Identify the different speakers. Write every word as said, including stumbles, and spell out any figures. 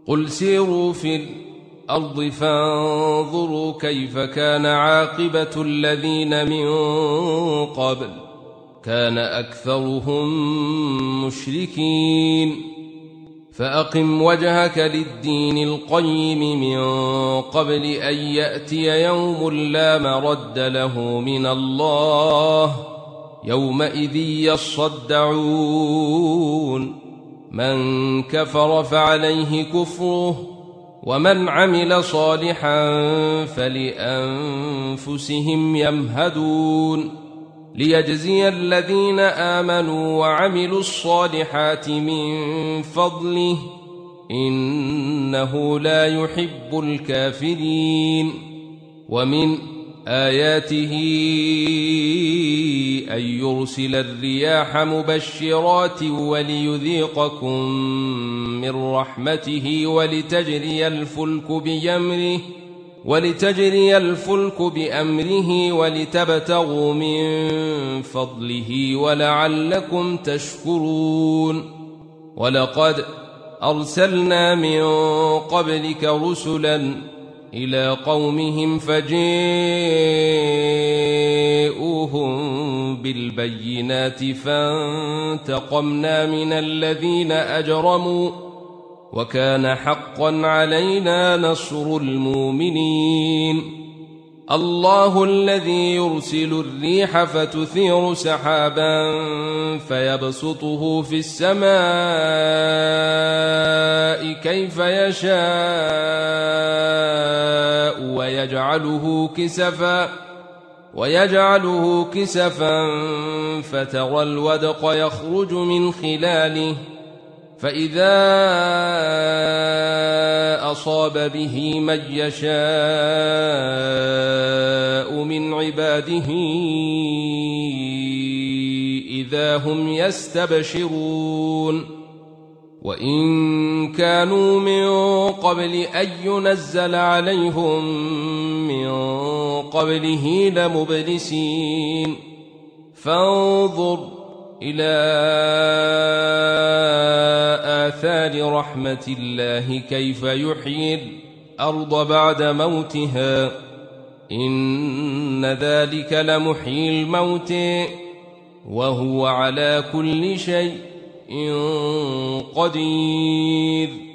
Speaker 1: قل سيروا في الأرض فانظروا كيف كان عاقبة الذين من قبل كان أكثرهم مشركين فأقم وجهك للدين القيم من قبل أن يأتي يوم لا مرد له من الله يومئذ يصدعون من كفر فعليه كفره ومن عمل صالحا فلأنفسهم يمهدون ليجزي الذين آمنوا وعملوا الصالحات من فضله إنه لا يحب الكافرين ومن آياته أن يرسل الرياح مبشرات وليذيقكم من رحمته ولتجري الفلك بأمره ولتجري الفلك بأمره ولتبتغوا من فضله ولعلكم تشكرون ولقد أرسلنا من قبلك رسلا إلى قومهم فجاءوهم بالبينات فانتقمنا من الذين أجرموا وكان حقا علينا نصر المؤمنين الله الذي يرسل الريح فتثير سحابا فيبسطه في السماء كيف يشاء ويجعله كسفا ويجعله كسفا فترى الودق يخرج من خلاله فإذا أصاب به من يشاء من عباده إذا هم يستبشرون وإن كانوا من قبل أن ينزل عليهم من قبله لمبلسين فانظر إلى آثار رحمة الله كيف يحيي الأرض بعد موتها إن ذلك لمحيي الموت وهو على كل شيء قدير